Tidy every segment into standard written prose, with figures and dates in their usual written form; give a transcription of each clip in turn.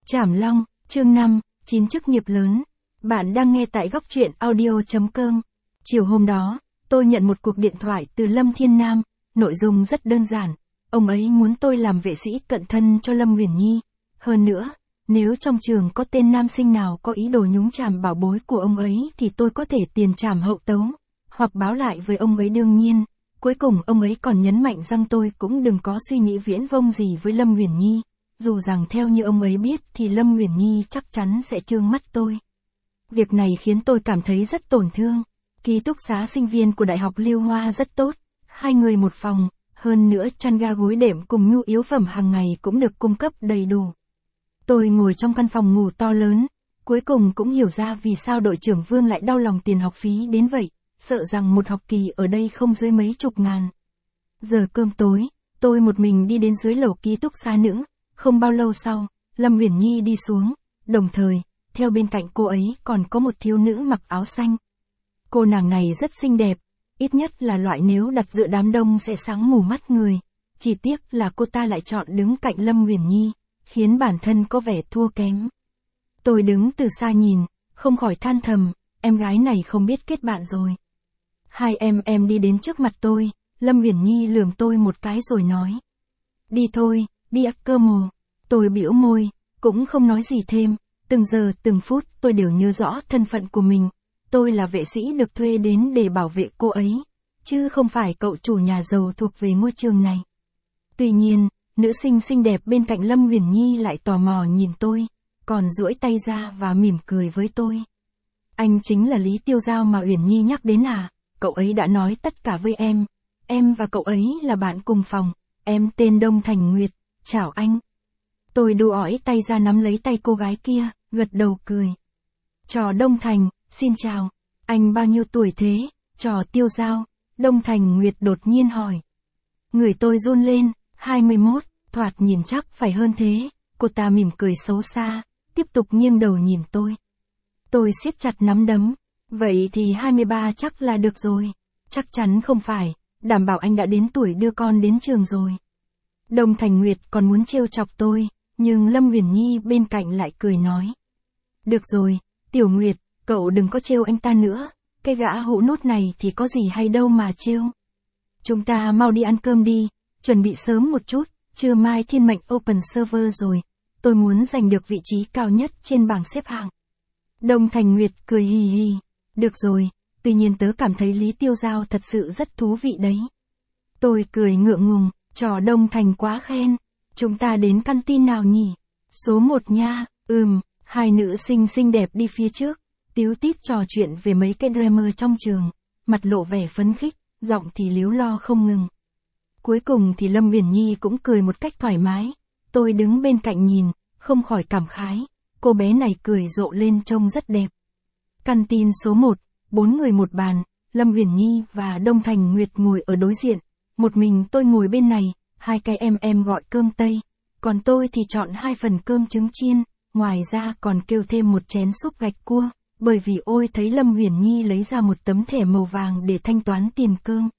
Trảm Long, chương 5, 9 chức nghiệp lớn. Bạn đang nghe tại góc truyện audio.com. Chiều hôm đó, tôi nhận một cuộc điện thoại từ Lâm Thiên Nam, nội dung rất đơn giản. Ông ấy muốn tôi làm vệ sĩ cận thân cho Lâm Uyển Nhi. Hơn nữa, nếu trong trường có tên nam sinh nào có ý đồ nhúng chàm bảo bối của ông ấy thì tôi có thể tiền trảm hậu tấu, hoặc báo lại với ông ấy đương nhiên. Cuối cùng ông ấy còn nhấn mạnh rằng tôi cũng đừng có suy nghĩ viễn vông gì với Lâm Uyển Nhi. Dù rằng theo như ông ấy biết thì Lâm Uyển Nhi chắc chắn sẽ trương mắt tôi. Việc này khiến tôi cảm thấy rất tổn thương. Ký túc xá sinh viên của Đại học Lưu Hoa rất tốt, 2 người một phòng, hơn nữa chăn ga gối đệm cùng nhu yếu phẩm hàng ngày cũng được cung cấp đầy đủ. Tôi ngồi trong căn phòng ngủ to lớn, cuối cùng cũng hiểu ra vì sao đội trưởng Vương lại đau lòng tiền học phí đến vậy, sợ rằng một học kỳ ở đây không dưới mấy chục ngàn. Giờ cơm tối, tôi một mình đi đến dưới lầu ký túc xá nữ. Không bao lâu sau, Lâm Uyển Nhi đi xuống, đồng thời, theo bên cạnh cô ấy còn có một thiếu nữ mặc áo xanh. Cô nàng này rất xinh đẹp, ít nhất là loại nếu đặt giữa đám đông sẽ sáng mù mắt người. Chỉ tiếc là cô ta lại chọn đứng cạnh Lâm Uyển Nhi, khiến bản thân có vẻ thua kém. Tôi đứng từ xa nhìn, không khỏi than thầm, em gái này không biết kết bạn rồi. Hai em đi đến trước mặt tôi, Lâm Uyển Nhi lườm tôi một cái rồi nói. Đi thôi, đi ăn cơm mồ. Tôi bĩu môi, cũng không nói gì thêm, từng giờ từng phút tôi đều nhớ rõ thân phận của mình. Tôi là vệ sĩ được thuê đến để bảo vệ cô ấy, chứ không phải cậu chủ nhà giàu thuộc về ngôi trường này. Tuy nhiên, nữ sinh xinh đẹp bên cạnh Lâm Uyển Nhi lại tò mò nhìn tôi, còn duỗi tay ra và mỉm cười với tôi. Anh chính là Lý Tiêu Giao mà Uyển Nhi nhắc đến à? Cậu ấy đã nói tất cả với em và cậu ấy là bạn cùng phòng, em tên Đông Thành Nguyệt, chào anh. Tôi đu ỏi tay ra nắm lấy tay cô gái kia, gật đầu cười. Trò Đông Thành, xin chào, anh bao nhiêu tuổi thế? Trò Tiêu Giao, Đông Thành Nguyệt đột nhiên hỏi. Người tôi run lên, 21, thoạt nhìn chắc phải hơn thế. Cô ta mỉm cười xấu xa, tiếp tục nghiêng đầu nhìn tôi. Tôi siết chặt nắm đấm, vậy thì 23 chắc là được rồi. Chắc chắn không phải, đảm bảo anh đã đến tuổi đưa con đến trường rồi. Đông Thành Nguyệt còn muốn trêu chọc tôi, nhưng Lâm Uyển Nhi bên cạnh lại cười nói. Được rồi, Tiểu Nguyệt, cậu đừng có trêu anh ta nữa, cái gã hũ nút này thì có gì hay đâu mà trêu. Chúng ta mau đi ăn cơm đi, chuẩn bị sớm một chút, trưa mai thiên mệnh Open Server rồi, tôi muốn giành được vị trí cao nhất trên bảng xếp hạng. Đông Thành Nguyệt cười hì hì, được rồi, tuy nhiên tớ cảm thấy Lý Tiêu Giao thật sự rất thú vị đấy. Tôi cười ngượng ngùng, trò Đông Thành quá khen, chúng ta đến căn tin nào nhỉ? Số 1 nha, hai nữ sinh xinh đẹp đi phía trước, tíu tít trò chuyện về mấy cái drama trong trường, mặt lộ vẻ phấn khích, giọng thì líu lo không ngừng. Cuối cùng thì Lâm Uyển Nhi cũng cười một cách thoải mái, tôi đứng bên cạnh nhìn, không khỏi cảm khái, cô bé này cười rộ lên trông rất đẹp. Căn tin số 1, 4 người một bàn, Lâm Uyển Nhi và Đông Thành Nguyệt ngồi ở đối diện, một mình tôi ngồi bên này, hai cái em gọi cơm tây, còn tôi thì chọn 2 phần cơm trứng chiên, ngoài ra còn kêu thêm một chén súp gạch cua, bởi vì ôi thấy Lâm Uyển Nhi lấy ra một tấm thẻ màu vàng để thanh toán tiền cơm.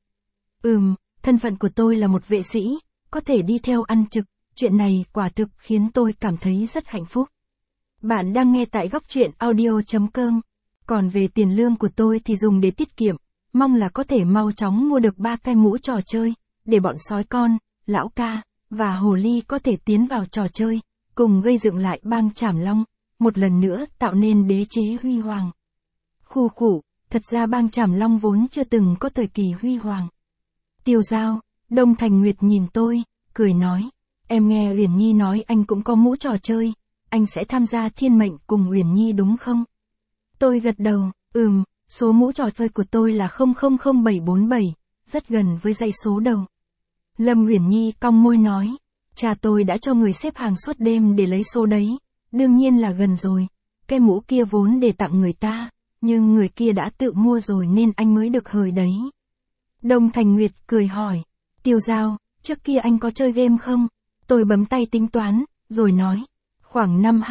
Thân phận của tôi là một vệ sĩ, có thể đi theo ăn trực, chuyện này quả thực khiến tôi cảm thấy rất hạnh phúc. Bạn đang nghe tại góc truyện audio.com. Còn về tiền lương của tôi thì dùng để tiết kiệm, mong là có thể mau chóng mua được 3 cái mũ trò chơi, để bọn sói con, lão ca, và hồ ly có thể tiến vào trò chơi, cùng gây dựng lại bang Trảm Long, một lần nữa tạo nên đế chế huy hoàng. Khu khủ, thật ra bang Trảm Long vốn chưa từng có thời kỳ huy hoàng. Tiêu Giao, Đông Thành Nguyệt nhìn tôi, cười nói, em nghe Uyển Nhi nói anh cũng có mũ trò chơi, anh sẽ tham gia thiên mệnh cùng Uyển Nhi đúng không? Tôi gật đầu, số mũ trò chơi của tôi là 000747, rất gần với dãy số đầu. Lâm Uyển Nhi cong môi nói, cha tôi đã cho người xếp hàng suốt đêm để lấy số đấy, đương nhiên là gần rồi, cái mũ kia vốn để tặng người ta, nhưng người kia đã tự mua rồi nên anh mới được hời đấy. Đông Thành Nguyệt cười hỏi, Tiêu Giao, trước kia anh có chơi game không? Tôi bấm tay tính toán, rồi nói, khoảng năm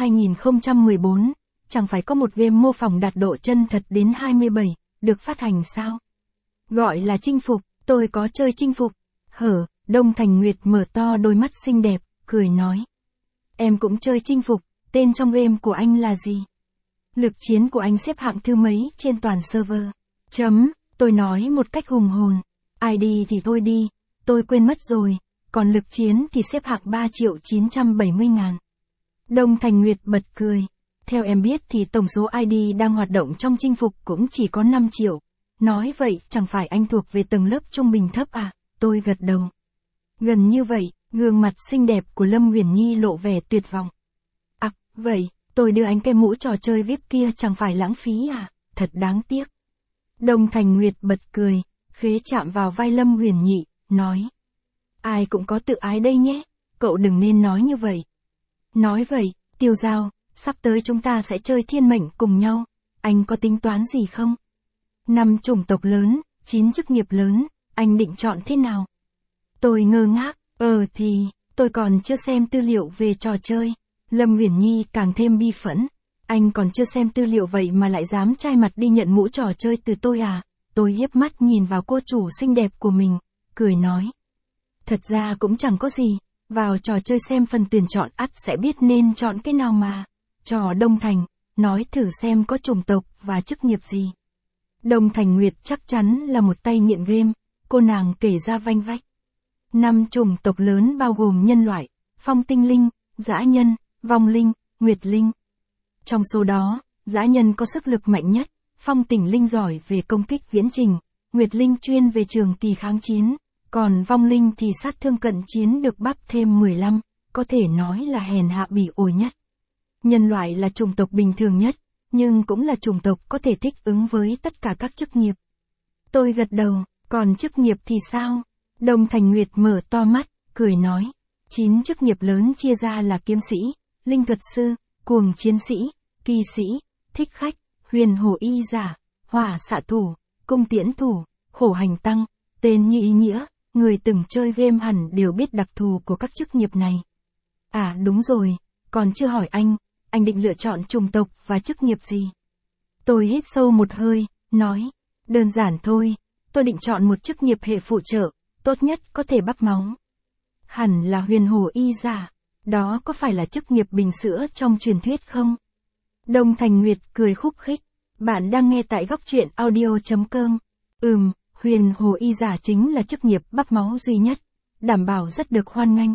2014, chẳng phải có một game mô phỏng đạt độ chân thật đến 27, được phát hành sao? Gọi là Chinh Phục, tôi có chơi Chinh Phục. Đông Thành Nguyệt mở to đôi mắt xinh đẹp, cười nói. Em cũng chơi Chinh Phục, tên trong game của anh là gì? Lực chiến của anh xếp hạng thứ mấy trên toàn server? Tôi nói một cách hùng hồn. ID thì thôi đi, tôi quên mất rồi, còn lực chiến thì xếp hạng 3.970.000. Đông Thành Nguyệt bật cười. Theo em biết thì tổng số ID đang hoạt động trong chinh phục cũng chỉ có 5 triệu. Nói vậy chẳng phải anh thuộc về tầng lớp trung bình thấp à? Tôi gật đầu. Gần như vậy, gương mặt xinh đẹp của Lâm Uyển Nhi lộ vẻ tuyệt vọng. À, vậy, tôi đưa anh cái mũ trò chơi VIP kia chẳng phải lãng phí à? Thật đáng tiếc. Đông Thành Nguyệt bật cười, khế chạm vào vai Lâm Uyển Nhi, nói. Ai cũng có tự ái đây nhé, cậu đừng nên nói như vậy. Nói vậy, Tiêu Giao, sắp tới chúng ta sẽ chơi thiên mệnh cùng nhau, anh có tính toán gì không? 5 chủng tộc lớn, 9 chức nghiệp lớn, anh định chọn thế nào? Tôi ngơ ngác, thì, tôi còn chưa xem tư liệu về trò chơi. Lâm Uyển Nhi càng thêm bi phẫn. Anh còn chưa xem tư liệu vậy mà lại dám chai mặt đi nhận mũ trò chơi từ tôi à? Tôi hiếp mắt nhìn vào cô chủ xinh đẹp của mình, cười nói. Thật ra cũng chẳng có gì, vào trò chơi xem phần tuyển chọn ắt sẽ biết nên chọn cái nào mà. Trò Đông Thành, nói thử xem có chủng tộc và chức nghiệp gì. Đông Thành Nguyệt chắc chắn là một tay nghiện game, cô nàng kể ra vanh vách. 5 chủng tộc lớn bao gồm nhân loại, phong tinh linh, dã nhân, vong linh, nguyệt linh. Trong số đó, dã nhân có sức lực mạnh nhất, phong tinh linh giỏi về công kích viễn trình, nguyệt linh chuyên về trường kỳ kháng chiến, còn vong linh thì sát thương cận chiến được bắp thêm 15, có thể nói là hèn hạ bỉ ổi nhất. Nhân loại là chủng tộc bình thường nhất, nhưng cũng là chủng tộc có thể thích ứng với tất cả các chức nghiệp. Tôi gật đầu, còn chức nghiệp thì sao? Đông Thành Nguyệt mở to mắt, cười nói. 9 chức nghiệp lớn chia ra là kiếm sĩ, linh thuật sư, cuồng chiến sĩ, kỳ sĩ, thích khách, huyền hổ y giả, hỏa xạ thủ, cung tiễn thủ, khổ hành tăng, tên như ý nghĩa, người từng chơi game hẳn đều biết đặc thù của các chức nghiệp này. À đúng rồi, còn chưa hỏi anh định lựa chọn chủng tộc và chức nghiệp gì? Tôi hít sâu một hơi, nói, đơn giản thôi, tôi định chọn một chức nghiệp hệ phụ trợ, tốt nhất có thể bắp máu. Hẳn là huyền hổ y giả, đó có phải là chức nghiệp bình sữa trong truyền thuyết không? Đông Thành Nguyệt cười khúc khích, bạn đang nghe tại góc truyện audio.com. Huyền hổ y giả chính là chức nghiệp bắp máu duy nhất, đảm bảo rất được hoan nghênh.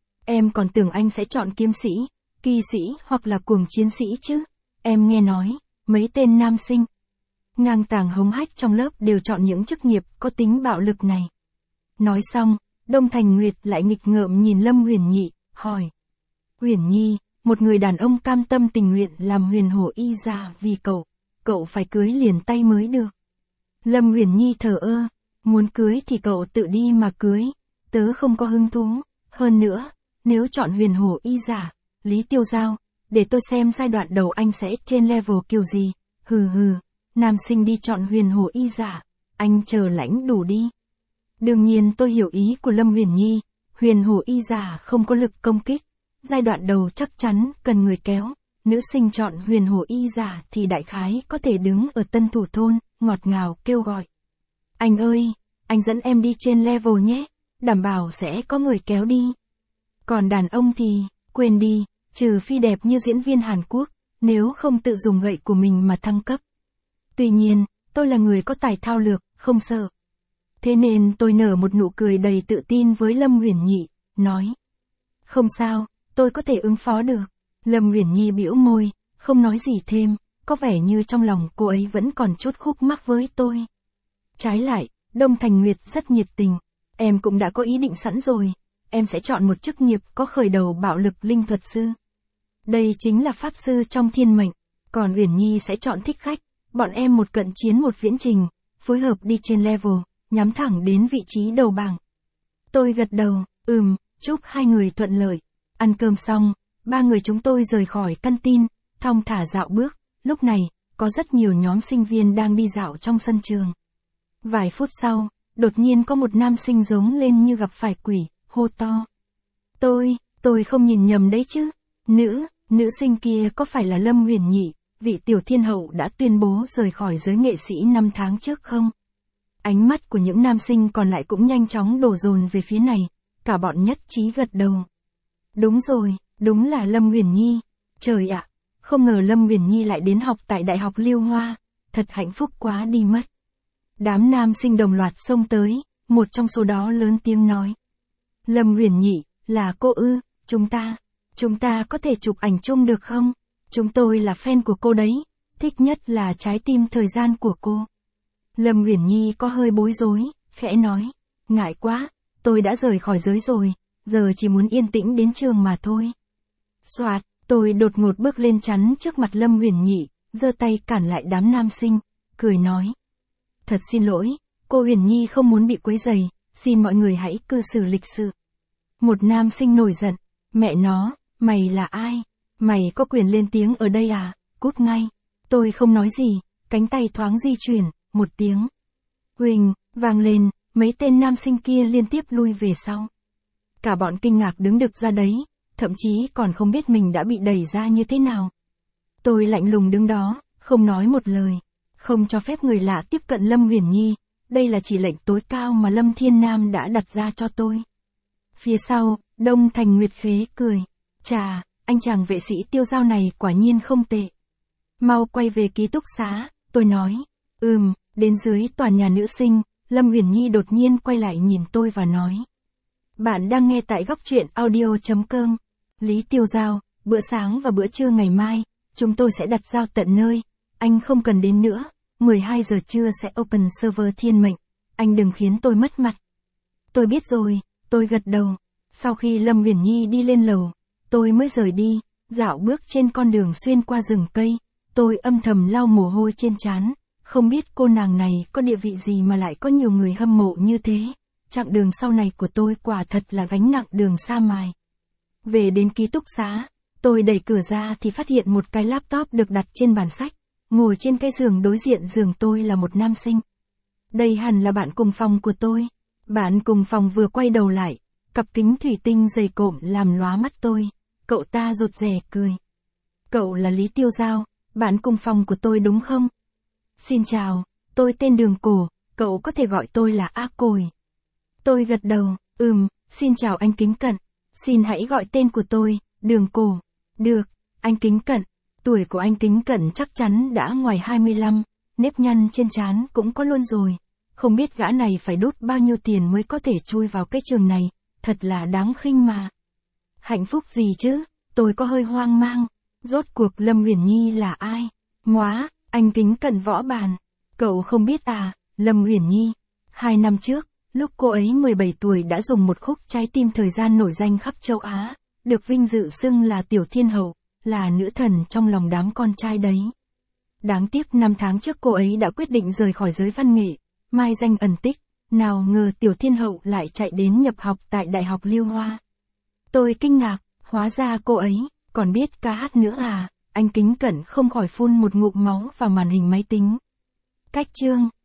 Em còn tưởng anh sẽ chọn kiếm sĩ, kỳ sĩ hoặc là cuồng chiến sĩ chứ. Em nghe nói, mấy tên nam sinh ngang tàng hống hách trong lớp đều chọn những chức nghiệp có tính bạo lực này. Nói xong, Đông Thành Nguyệt lại nghịch ngợm nhìn Lâm Uyển Nhi, hỏi. Uyển Nhi, một người đàn ông cam tâm tình nguyện làm huyền hổ y giả vì cậu phải cưới liền tay mới được. Lâm Uyển Nhi thờ ơ, muốn cưới thì cậu tự đi mà cưới, tớ không có hứng thú. Hơn nữa, nếu chọn huyền hổ y giả, Lý Tiêu Giao, để tôi xem giai đoạn đầu anh sẽ trên level kiểu gì. Hừ, nam sinh đi chọn huyền hổ y giả, anh chờ lãnh đủ đi. Đương nhiên tôi hiểu ý của Lâm Uyển Nhi, huyền hổ y giả không có lực công kích, giai đoạn đầu chắc chắn cần người kéo, nữ sinh chọn huyền hổ y giả thì đại khái có thể đứng ở tân thủ thôn, ngọt ngào kêu gọi. Anh ơi, anh dẫn em đi trên level nhé, đảm bảo sẽ có người kéo đi. Còn đàn ông thì, quên đi, trừ phi đẹp như diễn viên Hàn Quốc, nếu không tự dùng gậy của mình mà thăng cấp. Tuy nhiên, tôi là người có tài thao lược, không sợ. Thế nên tôi nở một nụ cười đầy tự tin với Lâm Uyển Nhi, nói. Không sao, tôi có thể ứng phó được. Lâm Uyển Nhi bĩu môi, không nói gì thêm, có vẻ như trong lòng cô ấy vẫn còn chút khúc mắc với tôi. Trái lại, Đông Thành Nguyệt rất nhiệt tình. Em cũng đã có ý định sẵn rồi, em sẽ chọn một chức nghiệp có khởi đầu bạo lực linh thuật sư. Đây chính là pháp sư trong thiên mệnh, còn Uyển Nhi sẽ chọn thích khách, bọn em một cận chiến một viễn trình, phối hợp đi trên level, nhắm thẳng đến vị trí đầu bảng. Tôi gật đầu, chúc hai người thuận lợi. Ăn cơm xong, ba người chúng tôi rời khỏi căn tin, thong thả dạo bước, lúc này, có rất nhiều nhóm sinh viên đang đi dạo trong sân trường. Vài phút sau, đột nhiên có một nam sinh giống lên như gặp phải quỷ, hô to. Tôi không nhìn nhầm đấy chứ. Nữ sinh kia có phải là Lâm Uyển Nhi, vị tiểu thiên hậu đã tuyên bố rời khỏi giới nghệ sĩ 5 tháng trước không? Ánh mắt của những nam sinh còn lại cũng nhanh chóng đổ dồn về phía này, cả bọn nhất trí gật đầu. Đúng rồi, đúng là Lâm Uyển Nhi. Trời ạ, không ngờ Lâm Uyển Nhi lại đến học tại Đại học Liêu Hoa, thật hạnh phúc quá đi mất. Đám nam sinh đồng loạt xông tới, một trong số đó lớn tiếng nói. Lâm Uyển Nhi, là cô ư, chúng ta có thể chụp ảnh chung được không? Chúng tôi là fan của cô đấy, thích nhất là trái tim thời gian của cô. Lâm Uyển Nhi có hơi bối rối, khẽ nói, ngại quá, tôi đã rời khỏi giới rồi, giờ chỉ muốn yên tĩnh đến trường mà thôi. Soạt, tôi đột ngột bước lên chắn trước mặt Lâm Uyển Nhi, giơ tay cản lại đám nam sinh, cười nói. Thật xin lỗi, cô Uyển Nhi không muốn bị quấy rầy, xin mọi người hãy cư xử lịch sự. Một nam sinh nổi giận, mẹ nó, mày là ai? Mày có quyền lên tiếng ở đây à? Cút ngay. Tôi không nói gì, cánh tay thoáng di chuyển, một tiếng. Huỳnh, vang lên, mấy tên nam sinh kia liên tiếp lui về sau. Cả bọn kinh ngạc đứng đực ra đấy, thậm chí còn không biết mình đã bị đẩy ra như thế nào. Tôi lạnh lùng đứng đó, không nói một lời, không cho phép người lạ tiếp cận Lâm Uyển Nhi, đây là chỉ lệnh tối cao mà Lâm Thiên Nam đã đặt ra cho tôi. Phía sau, Đông Thành Nguyệt Khế cười, chà, anh chàng vệ sĩ Tiêu Giao này quả nhiên không tệ. Mau quay về ký túc xá, tôi nói, đến dưới tòa nhà nữ sinh, Lâm Uyển Nhi đột nhiên quay lại nhìn tôi và nói. Bạn đang nghe tại góc truyện audio.com. Lý Tiêu Giao, bữa sáng và bữa trưa ngày mai, chúng tôi sẽ đặt giao tận nơi, anh không cần đến nữa, 12 giờ trưa sẽ open server Thiên Mệnh, anh đừng khiến tôi mất mặt. Tôi biết rồi, tôi gật đầu. Sau khi Lâm Uyển Nhi đi lên lầu, tôi mới rời đi, dạo bước trên con đường xuyên qua rừng cây, tôi âm thầm lau mồ hôi trên trán, không biết cô nàng này có địa vị gì mà lại có nhiều người hâm mộ như thế. Chặng đường sau này của tôi quả thật là gánh nặng đường xa mài. Về đến ký túc xá, tôi đẩy cửa ra thì phát hiện một cái laptop được đặt trên bàn sách, ngồi trên cái giường đối diện giường tôi là một nam sinh. Đây hẳn là bạn cùng phòng của tôi. Bạn cùng phòng vừa quay đầu lại, cặp kính thủy tinh dày cộm làm lóa mắt tôi, cậu ta rụt rè cười. Cậu là Lý Tiêu Giao, bạn cùng phòng của tôi đúng không? Xin chào, tôi tên Đường Cổ, cậu có thể gọi tôi là A Cồi. Tôi gật đầu, xin chào anh Kính Cận, xin hãy gọi tên của tôi, Đường Cổ. Được, anh Kính Cận, tuổi của anh Kính Cận chắc chắn đã ngoài 25, nếp nhăn trên trán cũng có luôn rồi. Không biết gã này phải đút bao nhiêu tiền mới có thể chui vào cái trường này, thật là đáng khinh mà. Hạnh phúc gì chứ, tôi có hơi hoang mang, rốt cuộc Lâm Uyển Nhi là ai? Móa, anh Kính Cận võ bàn, cậu không biết à, Lâm Uyển Nhi, 2 năm trước, lúc cô ấy 17 tuổi đã dùng một khúc trái tim thời gian nổi danh khắp châu Á, được vinh dự xưng là Tiểu Thiên Hậu, là nữ thần trong lòng đám con trai đấy. Đáng tiếc 5 tháng trước cô ấy đã quyết định rời khỏi giới văn nghệ, mai danh ẩn tích, nào ngờ Tiểu Thiên Hậu lại chạy đến nhập học tại Đại học Liêu Hoa. Tôi kinh ngạc, hóa ra cô ấy còn biết ca hát nữa à, anh Kính Cận không khỏi phun một ngụm máu vào màn hình máy tính. Cách chương